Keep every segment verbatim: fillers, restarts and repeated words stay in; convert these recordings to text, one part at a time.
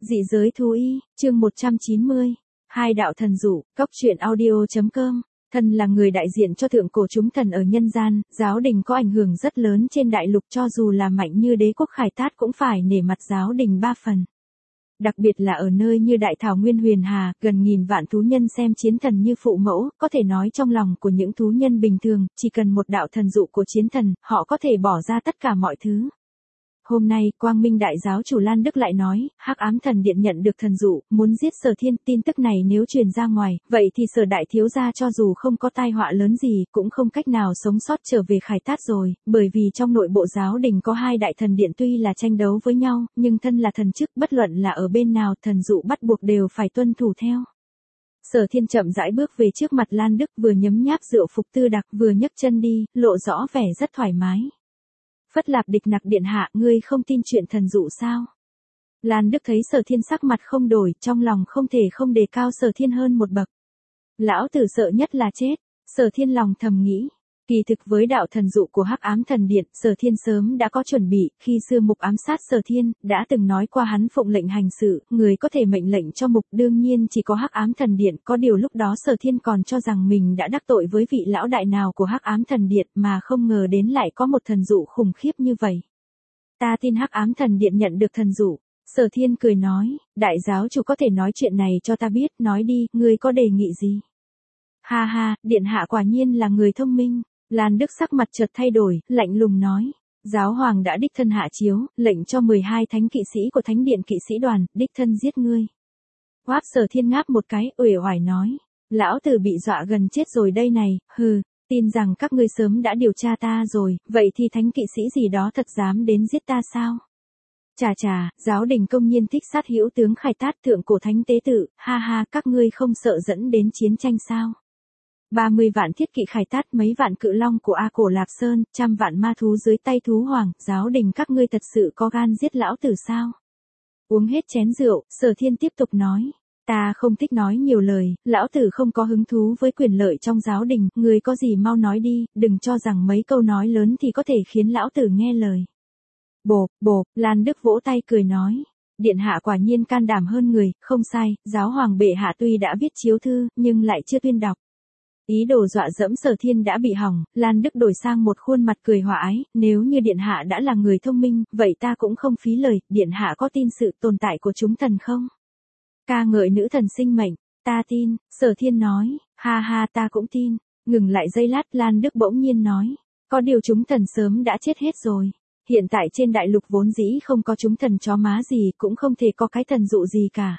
Dị giới thú y, chương một trăm chín mươi. Hai đạo thần dụ, cốc truyện audio.com. Thần là người đại diện cho thượng cổ chúng thần ở nhân gian, giáo đình có ảnh hưởng rất lớn trên đại lục, cho dù là mạnh như đế quốc Khải Tát cũng phải nể mặt giáo đình ba phần. Đặc biệt là ở nơi như đại thảo nguyên huyền hà, gần nghìn vạn thú nhân xem chiến thần như phụ mẫu, có thể nói trong lòng của những thú nhân bình thường, chỉ cần một đạo thần dụ của chiến thần, họ có thể bỏ ra tất cả mọi thứ. Hôm nay, Quang Minh Đại giáo chủ Lan Đức lại nói, Hắc Ám Thần Điện nhận được thần dụ, muốn giết Sở Thiên. Tin tức này nếu truyền ra ngoài, vậy thì Sở đại thiếu gia cho dù không có tai họa lớn gì, cũng không cách nào sống sót trở về Khải Tát rồi, bởi vì trong nội bộ giáo đình có hai đại thần điện tuy là tranh đấu với nhau, nhưng thân là thần chức, bất luận là ở bên nào, thần dụ bắt buộc đều phải tuân thủ theo. Sở Thiên chậm rãi bước về trước mặt Lan Đức, vừa nhấm nháp rượu phục tư đặc, vừa nhấc chân đi, lộ rõ vẻ rất thoải mái. Phất Lạp Địch Nặc điện hạ, ngươi không tin chuyện thần dụ sao? Lan Đức thấy Sở Thiên sắc mặt không đổi, trong lòng không thể không đề cao Sở Thiên hơn một bậc. Lão tử sợ nhất là chết, Sở Thiên lòng thầm nghĩ. Kỳ thực với đạo thần dụ của Hắc Ám Thần Điện, Sở Thiên sớm đã có chuẩn bị, khi xưa Mục ám sát Sở Thiên, đã từng nói qua hắn phụng lệnh hành sự, người có thể mệnh lệnh cho Mục đương nhiên chỉ có Hắc Ám Thần Điện, có điều lúc đó Sở Thiên còn cho rằng mình đã đắc tội với vị lão đại nào của Hắc Ám Thần Điện, mà không ngờ đến lại có một thần dụ khủng khiếp như vậy. Ta tin Hắc Ám Thần Điện nhận được thần dụ. Sở Thiên cười nói, đại giáo chủ có thể nói chuyện này cho ta biết, nói đi, ngươi có đề nghị gì? Ha ha, điện hạ quả nhiên là người thông minh. Lan Đức sắc mặt chợt thay đổi, lạnh lùng nói, giáo hoàng đã đích thân hạ chiếu, lệnh cho mười hai thánh kỵ sĩ của thánh điện kỵ sĩ đoàn, đích thân giết ngươi. Hoáp Sở Thiên ngáp một cái, uể oải nói, lão tử bị dọa gần chết rồi đây này, hừ, tin rằng các ngươi sớm đã điều tra ta rồi, vậy thì thánh kỵ sĩ gì đó thật dám đến giết ta sao? Chà chà, giáo đình công nhiên thích sát hữu tướng Khải Tát, thượng cổ thánh tế tự, ha ha, các ngươi không sợ dẫn đến chiến tranh sao? ba mươi vạn thiết kỵ Khải Tát, mấy vạn cự long của A Cổ Lạp Sơn, trăm vạn ma thú dưới tay thú hoàng, giáo đình các ngươi thật sự có gan giết lão tử sao? Uống hết chén rượu, Sở Thiên tiếp tục nói, ta không thích nói nhiều lời, lão tử không có hứng thú với quyền lợi trong giáo đình, người có gì mau nói đi, đừng cho rằng mấy câu nói lớn thì có thể khiến lão tử nghe lời. Bộp, bộp, Lan Đức vỗ tay cười nói, điện hạ quả nhiên can đảm hơn người, không sai, giáo hoàng bệ hạ tuy đã viết chiếu thư, nhưng lại chưa tuyên đọc. Ý đồ dọa dẫm Sở Thiên đã bị hỏng, Lan Đức đổi sang một khuôn mặt cười hòa ái, nếu như điện hạ đã là người thông minh, vậy ta cũng không phí lời, điện hạ có tin sự tồn tại của chúng thần không? Ca ngợi nữ thần sinh mệnh, ta tin, Sở Thiên nói, ha ha ta cũng tin, ngừng lại giây lát Lan Đức bỗng nhiên nói, có điều chúng thần sớm đã chết hết rồi, hiện tại trên đại lục vốn dĩ không có chúng thần chó má gì, cũng không thể có cái thần dụ gì cả.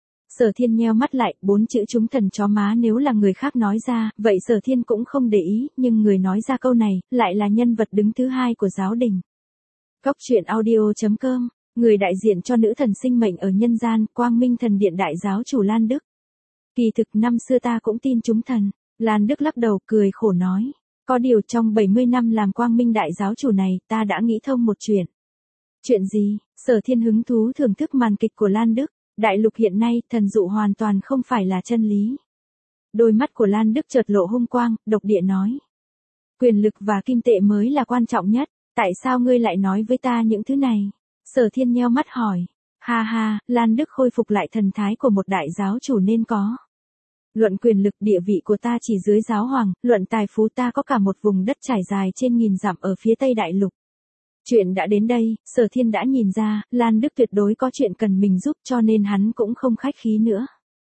Sở Thiên nheo mắt lại, bốn chữ chúng thần chó má nếu là người khác nói ra, vậy Sở Thiên cũng không để ý, nhưng người nói ra câu này, lại là nhân vật đứng thứ hai của giáo đình. Cốc truyện audio.com, người đại diện cho nữ thần sinh mệnh ở nhân gian, Quang Minh Thần Điện đại giáo chủ Lan Đức. Kỳ thực năm xưa ta cũng tin chúng thần, Lan Đức lắc đầu cười khổ nói, có điều trong bảy mươi năm làm Quang Minh đại giáo chủ này, ta đã nghĩ thông một chuyện. Chuyện gì? Sở Thiên hứng thú thưởng thức màn kịch của Lan Đức. Đại lục hiện nay, thần dụ hoàn toàn không phải là chân lý. Đôi mắt của Lan Đức chợt lộ hung quang, độc địa nói. Quyền lực và kim tệ mới là quan trọng nhất, tại sao ngươi lại nói với ta những thứ này? Sở Thiên nheo mắt hỏi. Ha ha, Lan Đức khôi phục lại thần thái của một đại giáo chủ nên có. Luận quyền lực địa vị của ta chỉ dưới giáo hoàng, luận tài phú ta có cả một vùng đất trải dài trên nghìn dặm ở phía tây đại lục. Chuyện đã đến đây, Sở Thiên đã nhìn ra, Lan Đức tuyệt đối có chuyện cần mình giúp cho nên hắn cũng không khách khí nữa.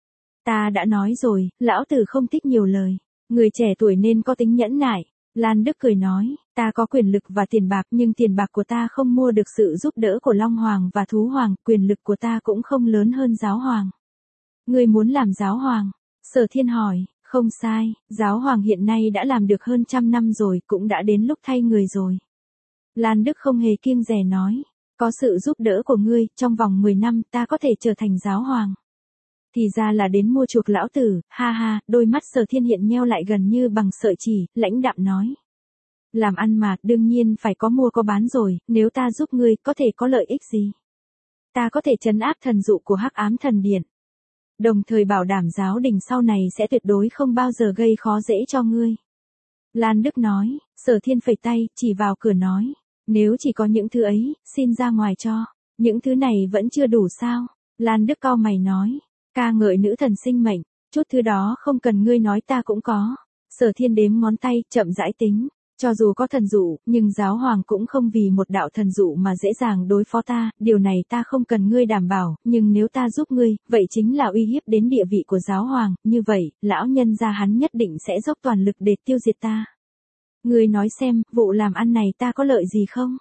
Ta đã nói rồi, lão tử không thích nhiều lời. Người trẻ tuổi nên có tính nhẫn nại. Lan Đức cười nói, ta có quyền lực và tiền bạc nhưng tiền bạc của ta không mua được sự giúp đỡ của Long Hoàng và Thú Hoàng, quyền lực của ta cũng không lớn hơn giáo hoàng. Ngươi muốn làm giáo hoàng? Sở Thiên hỏi, không sai, giáo hoàng hiện nay đã làm được hơn trăm năm rồi, cũng đã đến lúc thay người rồi. Lan Đức không hề kiêng dè nói, có sự giúp đỡ của ngươi, trong vòng mười năm ta có thể trở thành giáo hoàng. Thì ra là đến mua chuộc lão tử, ha ha, đôi mắt Sở Thiên hiện nheo lại gần như bằng sợi chỉ, lãnh đạm nói. Làm ăn mà, đương nhiên phải có mua có bán rồi, nếu ta giúp ngươi, có thể có lợi ích gì? Ta có thể trấn áp thần dụ của Hắc Ám Thần Điện. Đồng thời bảo đảm giáo đình sau này sẽ tuyệt đối không bao giờ gây khó dễ cho ngươi. Lan Đức nói, Sở Thiên phẩy tay, chỉ vào cửa nói. Nếu chỉ có những thứ ấy, xin ra ngoài cho. Những thứ này vẫn chưa đủ sao? Lan Đức cau mày nói, ca ngợi nữ thần sinh mệnh, chút thứ đó không cần ngươi nói ta cũng có. Sở Thiên đếm ngón tay, chậm rãi tính, cho dù có thần dụ, nhưng giáo hoàng cũng không vì một đạo thần dụ mà dễ dàng đối phó ta, điều này ta không cần ngươi đảm bảo, nhưng nếu ta giúp ngươi, vậy chính là uy hiếp đến địa vị của giáo hoàng, như vậy, lão nhân gia hắn nhất định sẽ dốc toàn lực để tiêu diệt ta. Ngươi nói xem, vụ làm ăn này ta có lợi gì không?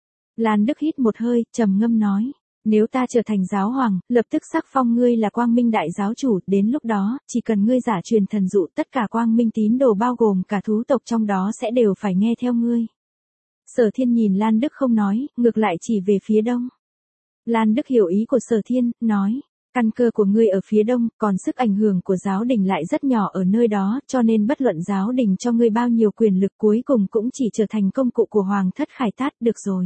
Lan Đức hít một hơi, trầm ngâm nói. Nếu ta trở thành giáo hoàng, lập tức sắc phong ngươi là quang minh đại giáo chủ, đến lúc đó, chỉ cần ngươi giả truyền thần dụ tất cả quang minh tín đồ bao gồm cả thú tộc trong đó sẽ đều phải nghe theo ngươi. Sở Thiên nhìn Lan Đức không nói, ngược lại chỉ về phía đông. Lan Đức hiểu ý của Sở Thiên, nói, căn cơ của ngươi ở phía đông, còn sức ảnh hưởng của giáo đình lại rất nhỏ ở nơi đó, cho nên bất luận giáo đình cho ngươi bao nhiêu quyền lực cuối cùng cũng chỉ trở thành công cụ của Hoàng thất Khải Tát, được rồi.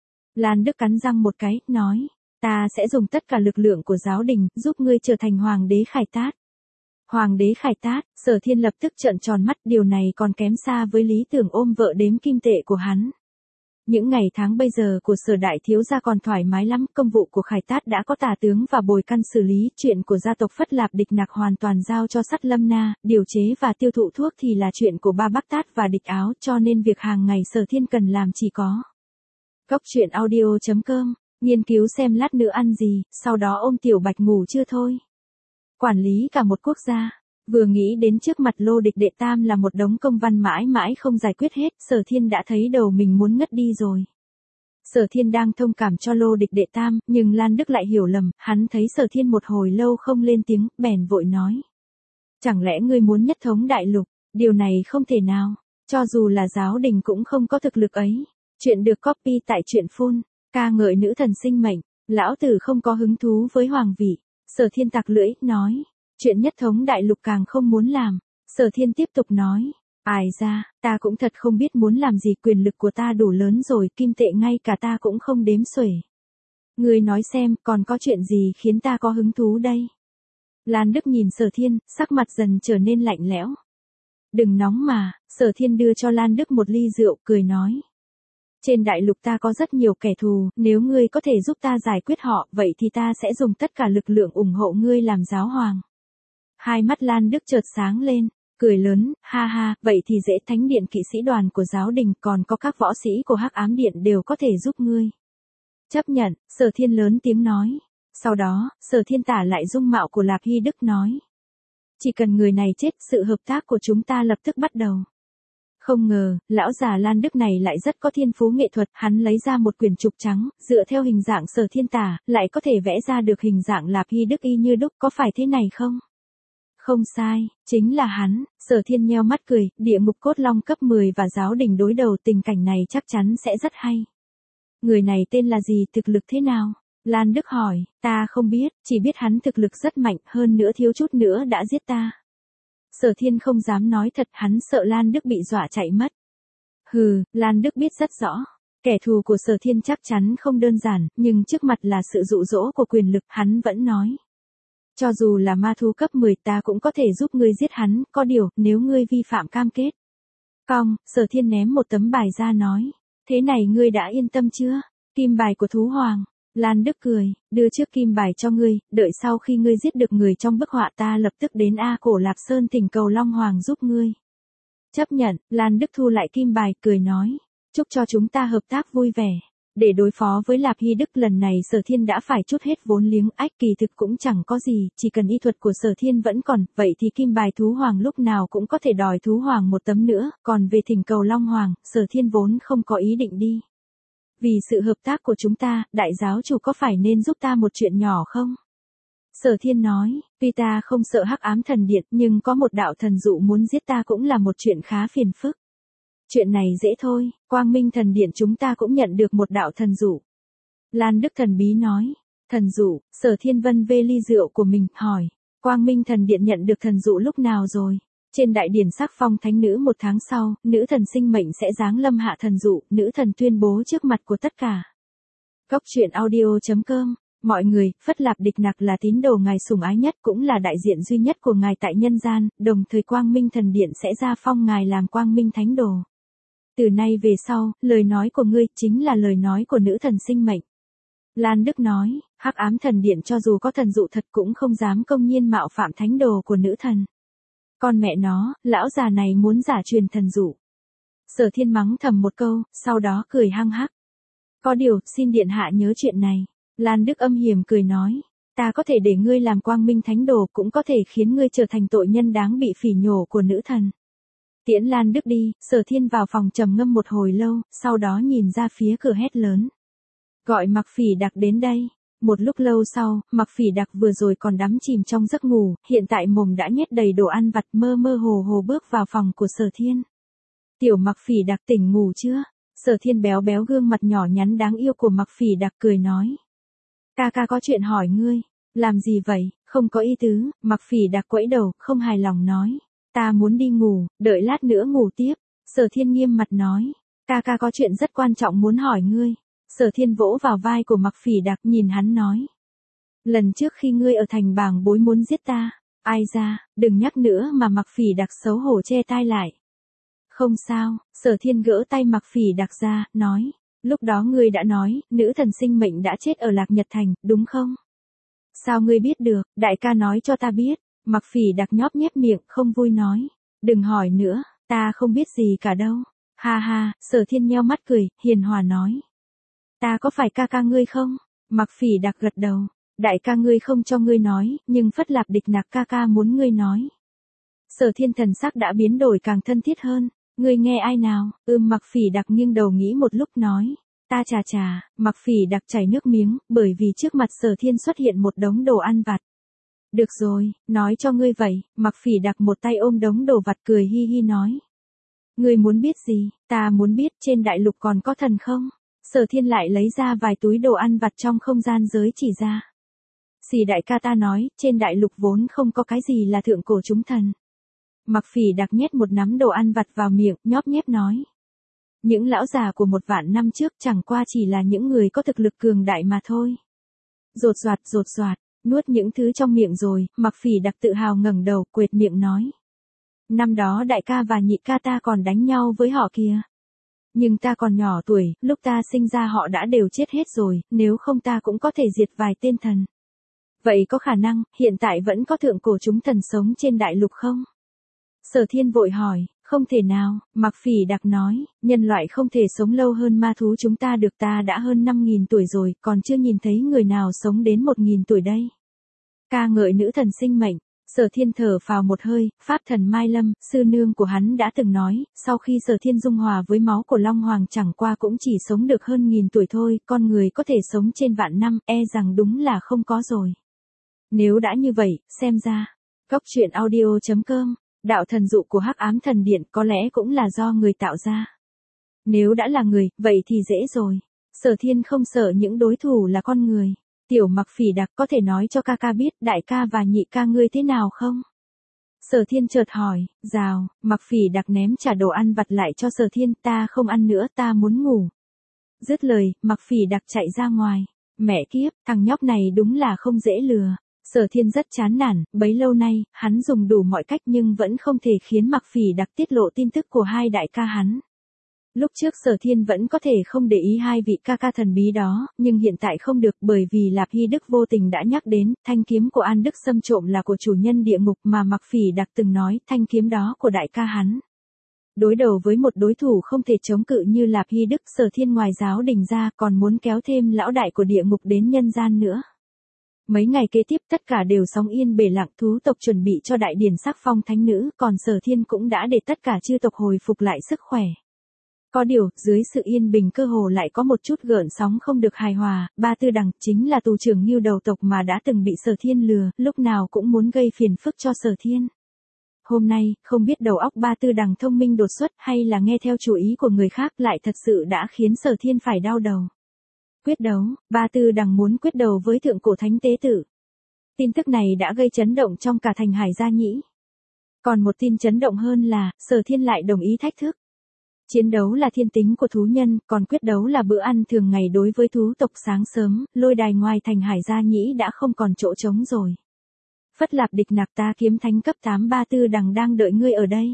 Lan Đức cắn răng một cái, nói. Ta sẽ dùng tất cả lực lượng của giáo đình, giúp ngươi trở thành hoàng đế Khải Tát. Hoàng đế Khải Tát, Sở Thiên lập tức trợn tròn mắt, điều này còn kém xa với lý tưởng ôm vợ đếm kim tệ của hắn. Những ngày tháng bây giờ của Sở đại thiếu gia còn thoải mái lắm, công vụ của Khải Tát đã có tả tướng và bồi căn xử lý, chuyện của gia tộc Phất Lạp Địch Nặc hoàn toàn giao cho Sắt Lâm Na, điều chế và tiêu thụ thuốc thì là chuyện của ba Bắc Tát và Địch Áo, cho nên việc hàng ngày Sở Thiên cần làm chỉ có. Góc truyện audio chấm com nghiên cứu xem lát nữa ăn gì, sau đó ôm Tiểu Bạch ngủ chưa thôi. Quản lý cả một quốc gia, vừa nghĩ đến trước mặt Lô Địch Đệ Tam là một đống công văn mãi mãi không giải quyết hết, Sở Thiên đã thấy đầu mình muốn ngất đi rồi. Sở Thiên đang thông cảm cho Lô Địch Đệ Tam, nhưng Lan Đức lại hiểu lầm, hắn thấy Sở Thiên một hồi lâu không lên tiếng, bèn vội nói. Chẳng lẽ ngươi muốn nhất thống đại lục, điều này không thể nào, cho dù là giáo đình cũng không có thực lực ấy. Chuyện được copy tại truyện phun. Ca ngợi nữ thần sinh mệnh, lão tử không có hứng thú với hoàng vị. Sở Thiên tặc lưỡi, nói. Chuyện nhất thống đại lục càng không muốn làm. Sở Thiên tiếp tục nói. Ai ra, ta cũng thật không biết muốn làm gì, quyền lực của ta đủ lớn rồi, kim tệ ngay cả ta cũng không đếm xuể. Ngươi nói xem, còn có chuyện gì khiến ta có hứng thú đây? Lan Đức nhìn Sở Thiên, sắc mặt dần trở nên lạnh lẽo. Đừng nóng mà, Sở Thiên đưa cho Lan Đức một ly rượu, cười nói. Trên đại lục ta có rất nhiều kẻ thù, nếu ngươi có thể giúp ta giải quyết họ, vậy thì ta sẽ dùng tất cả lực lượng ủng hộ ngươi làm giáo hoàng. Hai mắt Lan Đức chợt sáng lên, cười lớn, ha ha, vậy thì dễ, thánh điện kỵ sĩ đoàn của giáo đình còn có các võ sĩ của Hắc Ám Điện đều có thể giúp ngươi. Chấp nhận, Sở Thiên lớn tiếng nói. Sau đó, Sở Thiên tả lại dung mạo của Lạp Hy Đức nói. Chỉ cần người này chết, sự hợp tác của chúng ta lập tức bắt đầu. Không ngờ, lão già Lan Đức này lại rất có thiên phú nghệ thuật, hắn lấy ra một quyển trục trắng, dựa theo hình dạng Sở Thiên tả, lại có thể vẽ ra được hình dạng Lạp Hy Đức y như đúc, có phải thế này không? Không sai, chính là hắn. Sở Thiên nheo mắt cười, địa ngục cốt long cấp mười và giáo đình đối đầu, tình cảnh này chắc chắn sẽ rất hay. Người này tên là gì, thực lực thế nào? Lan Đức hỏi, ta không biết, chỉ biết hắn thực lực rất mạnh, hơn nữa thiếu chút nữa đã giết ta. Sở Thiên không dám nói thật, hắn sợ Lan Đức bị dọa chạy mất. Hừ, Lan Đức biết rất rõ. Kẻ thù của Sở Thiên chắc chắn không đơn giản, nhưng trước mặt là sự dụ dỗ của quyền lực, hắn vẫn nói. Cho dù là ma thú cấp mười ta cũng có thể giúp ngươi giết hắn, có điều, nếu ngươi vi phạm cam kết. Cong, Sở Thiên ném một tấm bài ra nói. Thế này ngươi đã yên tâm chưa? Kim bài của thú hoàng. Lan Đức cười, đưa trước kim bài cho ngươi, đợi sau khi ngươi giết được người trong bức họa ta lập tức đến A Cổ Lạp Sơn thỉnh cầu Long Hoàng giúp ngươi. Chấp nhận, Lan Đức thu lại kim bài, cười nói. Chúc cho chúng ta hợp tác vui vẻ. Để đối phó với Lạp Hy Đức lần này Sở Thiên đã phải trút hết vốn liếng, ách kỳ thực cũng chẳng có gì, chỉ cần y thuật của Sở Thiên vẫn còn, vậy thì kim bài thú hoàng lúc nào cũng có thể đòi thú hoàng một tấm nữa, còn về thỉnh cầu Long Hoàng, Sở Thiên vốn không có ý định đi. Vì sự hợp tác của chúng ta, đại giáo chủ có phải nên giúp ta một chuyện nhỏ không? Sở Thiên nói, tuy ta không sợ Hắc Ám Thần Điện, nhưng có một đạo thần dụ muốn giết ta cũng là một chuyện khá phiền phức. Chuyện này dễ thôi, Quang Minh Thần Điện chúng ta cũng nhận được một đạo thần dụ. Lan Đức thần bí nói, thần dụ, Sở Thiên vân vê ly rượu của mình, hỏi, Quang Minh Thần Điện nhận được thần dụ lúc nào rồi? Trên đại điển sắc phong thánh nữ một tháng sau, nữ thần sinh mệnh sẽ giáng lâm hạ thần dụ, nữ thần tuyên bố trước mặt của tất cả. Góc truyện audio chấm com, mọi người, Phất Lạp Địch Nặc là tín đồ ngài sủng ái nhất cũng là đại diện duy nhất của ngài tại nhân gian, đồng thời Quang Minh Thần Điện sẽ ra phong ngài làm Quang Minh Thánh Đồ. Từ nay về sau, lời nói của ngươi chính là lời nói của nữ thần sinh mệnh. Lan Đức nói, Hắc ám thần điện cho dù có thần dụ thật cũng không dám công nhiên mạo phạm thánh đồ của nữ thần. Con mẹ nó, lão già này muốn giả truyền thần dụ. Sở Thiên mắng thầm một câu, sau đó cười hăng hắc. Có điều, xin điện hạ nhớ chuyện này. Lan Đức âm hiểm cười nói. Ta có thể để ngươi làm quang minh thánh đồ, cũng có thể khiến ngươi trở thành tội nhân đáng bị phỉ nhổ của nữ thần. Tiễn Lan Đức đi, Sở Thiên vào phòng trầm ngâm một hồi lâu, sau đó nhìn ra phía cửa hét lớn. Gọi Mặc Phỉ Đặc đến đây. Một lúc lâu sau, Mặc Phỉ Đặc vừa rồi còn đắm chìm trong giấc ngủ, hiện tại mồm đã nhét đầy đồ ăn vặt, mơ mơ hồ hồ bước vào phòng của Sở Thiên. Tiểu Mặc Phỉ Đặc tỉnh ngủ chưa? Sở Thiên béo béo gương mặt nhỏ nhắn đáng yêu của Mặc Phỉ Đặc cười nói. Ca ca có chuyện hỏi ngươi. Làm gì vậy? Không có ý tứ. Mặc Phỉ Đặc quẫy đầu, không hài lòng nói. Ta muốn đi ngủ, đợi lát nữa ngủ tiếp. Sở Thiên nghiêm mặt nói. Ca ca có chuyện rất quan trọng muốn hỏi ngươi. Sở Thiên vỗ vào vai của Mặc Phỉ Đặc, nhìn hắn nói. Lần trước khi ngươi ở thành Bàng Bối muốn giết ta. Ai ra, đừng nhắc nữa mà Mặc Phỉ Đặc xấu hổ che tai lại. Không sao, Sở Thiên gỡ tay Mặc Phỉ Đặc ra, nói. Lúc đó ngươi đã nói, nữ thần sinh mệnh đã chết ở Lạc Nhật Thành, đúng không? Sao ngươi biết được? Đại ca nói cho ta biết. Mặc Phỉ Đặc nhóp nhép miệng, không vui nói. Đừng hỏi nữa, ta không biết gì cả đâu. Ha ha, Sở Thiên nheo mắt cười, hiền hòa nói. Ta có phải ca ca ngươi không? Mặc Phỉ Đặc gật đầu. Đại ca ngươi không cho ngươi nói, nhưng Phất Lạp Địch Nặc ca ca muốn ngươi nói. Sở Thiên thần sắc đã biến đổi càng thân thiết hơn. Ngươi nghe ai nào? Ưm Mặc Phỉ Đặc nghiêng đầu nghĩ một lúc nói. Ta chà chà, Mặc Phỉ Đặc chảy nước miếng, bởi vì trước mặt Sở Thiên xuất hiện một đống đồ ăn vặt. Được rồi, nói cho ngươi vậy. Mặc Phỉ Đặc một tay ôm đống đồ vặt cười hi hi nói. Ngươi muốn biết gì? Ta muốn biết trên đại lục còn có thần không? Sở Thiên lại lấy ra vài túi đồ ăn vặt trong không gian giới chỉ ra. Xì đại ca ta nói, trên đại lục vốn không có cái gì là thượng cổ chúng thần. Mặc Phỉ Đặc nhét một nắm đồ ăn vặt vào miệng, nhóp nhép nói. Những lão già của một vạn năm trước chẳng qua chỉ là những người có thực lực cường đại mà thôi. Rột soạt rột soạt, nuốt những thứ trong miệng rồi, Mặc Phỉ Đặc tự hào ngẩng đầu, quệt miệng nói. Năm đó đại ca và nhị ca ta còn đánh nhau với họ kìa. Nhưng ta còn nhỏ tuổi, lúc ta sinh ra họ đã đều chết hết rồi, nếu không ta cũng có thể diệt vài tên thần. Vậy có khả năng, hiện tại vẫn có thượng cổ chúng thần sống trên đại lục không? Sở Thiên vội hỏi, không thể nào, Mặc Phỉ Đặc nói, nhân loại không thể sống lâu hơn ma thú chúng ta được, ta đã hơn năm nghìn tuổi rồi, còn chưa nhìn thấy người nào sống đến một nghìn tuổi đây. Ca ngợi nữ thần sinh mệnh. Sở Thiên thở phào một hơi, Pháp thần Mai Lâm, sư nương của hắn đã từng nói, sau khi Sở Thiên dung hòa với máu của Long Hoàng chẳng qua cũng chỉ sống được hơn nghìn tuổi thôi, con người có thể sống trên vạn năm, e rằng đúng là không có rồi. Nếu đã như vậy, xem ra, Góc truyện audio chấm com, đạo thần dụ của Hắc Ám Thần Điện có lẽ cũng là do người tạo ra. Nếu đã là người, vậy thì dễ rồi. Sở Thiên không sợ những đối thủ là con người. Tiểu Mặc Phỉ Đặc có thể nói cho ca ca biết đại ca và nhị ca ngươi thế nào không? Sở Thiên chợt hỏi, rào, Mặc Phỉ Đặc ném trả đồ ăn vặt lại cho Sở Thiên, ta không ăn nữa, ta muốn ngủ. Dứt lời, Mặc Phỉ Đặc chạy ra ngoài. Mẹ kiếp, thằng nhóc này đúng là không dễ lừa. Sở Thiên rất chán nản, bấy lâu nay, hắn dùng đủ mọi cách nhưng vẫn không thể khiến Mặc Phỉ Đặc tiết lộ tin tức của hai đại ca hắn. Lúc trước Sở Thiên vẫn có thể không để ý hai vị ca ca thần bí đó, nhưng hiện tại không được bởi vì Lạp Hy Đức vô tình đã nhắc đến, thanh kiếm của An Đức Sâm trộm là của chủ nhân địa ngục mà Mặc Phỉ Đặc từng nói, thanh kiếm đó của đại ca hắn. Đối đầu với một đối thủ không thể chống cự như Lạp Hy Đức, Sở Thiên ngoài giáo đình ra còn muốn kéo thêm lão đại của địa ngục đến nhân gian nữa. Mấy ngày kế tiếp tất cả đều sóng yên bể lặng, thú tộc chuẩn bị cho đại điển sắc phong thánh nữ, còn Sở Thiên cũng đã để tất cả chư tộc hồi phục lại sức khỏe. Có điều, dưới sự yên bình cơ hồ lại có một chút gợn sóng không được hài hòa, Ba Tư Đằng chính là tù trưởng Ngưu đầu tộc mà đã từng bị Sở Thiên lừa, lúc nào cũng muốn gây phiền phức cho Sở Thiên. Hôm nay, không biết đầu óc Ba Tư Đằng thông minh đột xuất hay là nghe theo chủ ý của người khác lại thật sự đã khiến Sở Thiên phải đau đầu. Quyết đấu, Ba Tư Đằng muốn quyết đấu với thượng cổ thánh tế tử. Tin tức này đã gây chấn động trong cả thành Hải Gia Nhĩ. Còn một tin chấn động hơn là, Sở Thiên lại đồng ý thách thức. Chiến đấu là thiên tính của thú nhân, còn quyết đấu là bữa ăn thường ngày đối với thú tộc. Sáng sớm, lôi đài ngoài thành Hải Gia Nhĩ đã không còn chỗ trống rồi. Phất Lạp Địch Nặc, ta kiếm thánh cấp tám Ba Tư Đằng đang đợi ngươi ở đây.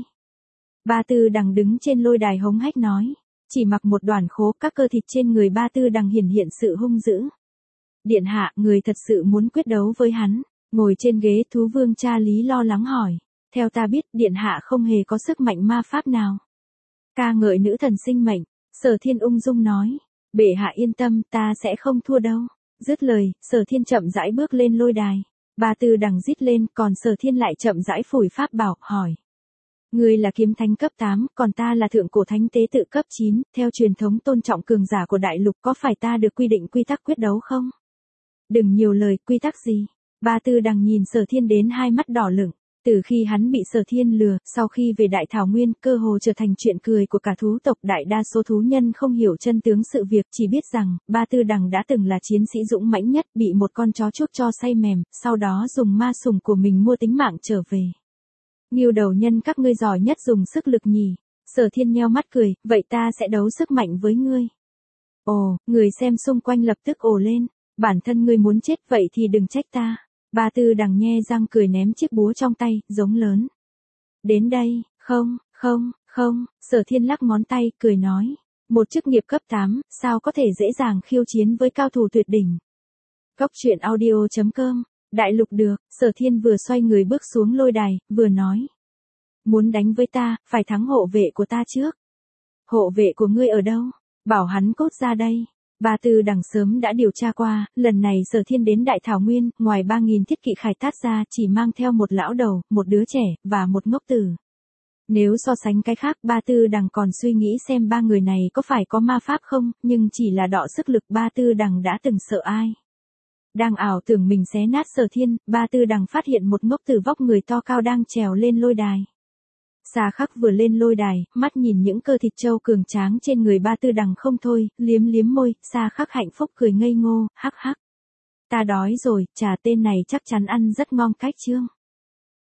Ba Tư Đằng đứng trên lôi đài hống hách nói. Chỉ mặc một đoàn khố, các cơ thịt trên người Ba Tư Đằng hiển hiện sự hung dữ. Điện hạ, người thật sự muốn quyết đấu với hắn. Ngồi trên ghế thú vương cha Lý lo lắng hỏi. Theo ta biết, điện hạ không hề có sức mạnh ma pháp nào. Ca ngợi nữ thần sinh mệnh, Sở Thiên ung dung nói. Bệ hạ yên tâm, ta sẽ không thua đâu. Dứt lời, Sở Thiên chậm rãi bước lên lôi đài. Ba Tư Đằng rít lên, còn Sở Thiên lại chậm rãi phủi pháp bảo, hỏi. Ngươi là kiếm thánh cấp tám, còn ta là thượng cổ thánh tế tự cấp chín, theo truyền thống tôn trọng cường giả của đại lục, có phải ta được quy định quy tắc quyết đấu không? Đừng nhiều lời, quy tắc gì? Ba Tư Đằng nhìn Sở Thiên đến hai mắt đỏ lửng. Từ khi hắn bị Sở Thiên lừa, sau khi về Đại Thảo Nguyên, cơ hồ trở thành chuyện cười của cả thú tộc, đại đa số thú nhân không hiểu chân tướng sự việc, chỉ biết rằng, Ba Tư Đằng đã từng là chiến sĩ dũng mãnh nhất, bị một con chó chuốc cho say mềm, sau đó dùng ma sủng của mình mua tính mạng trở về. Ngưu đầu nhân các ngươi giỏi nhất dùng sức lực nhỉ? Sở Thiên nheo mắt cười, vậy ta sẽ đấu sức mạnh với ngươi. Ồ, người xem xung quanh lập tức ồ lên, bản thân ngươi muốn chết vậy thì đừng trách ta. Ba Tư Đằng nhe răng cười ném chiếc búa trong tay, giống lớn. Đến đây, không, không, không, Sở Thiên lắc ngón tay, cười nói. Một chức nghiệp cấp tám, sao có thể dễ dàng khiêu chiến với cao thủ tuyệt đỉnh. Cốc truyện audio chấm com, đại lục được, Sở Thiên vừa xoay người bước xuống lôi đài, vừa nói. Muốn đánh với ta, phải thắng hộ vệ của ta trước. Hộ vệ của ngươi ở đâu? Bảo hắn cốt ra đây. Ba Tư Đằng sớm đã điều tra qua, lần này Sở Thiên đến Đại Thảo Nguyên, ngoài ba nghìn thiết kỵ khai thác ra, chỉ mang theo một lão đầu, một đứa trẻ, và một ngốc tử. Nếu so sánh cái khác, Ba Tư Đằng còn suy nghĩ xem ba người này có phải có ma pháp không, nhưng chỉ là đọ sức lực Ba Tư Đằng đã từng sợ ai. Đang ảo tưởng mình xé nát Sở Thiên, Ba Tư Đằng phát hiện một ngốc tử vóc người to cao đang trèo lên lôi đài. Sa Khắc vừa lên lôi đài, mắt nhìn những cơ thịt trâu cường tráng trên người Ba Tư Đằng không thôi, liếm liếm môi, Sa Khắc hạnh phúc cười ngây ngô, hắc hắc. Ta đói rồi, trà tên này chắc chắn ăn rất ngon cách chương.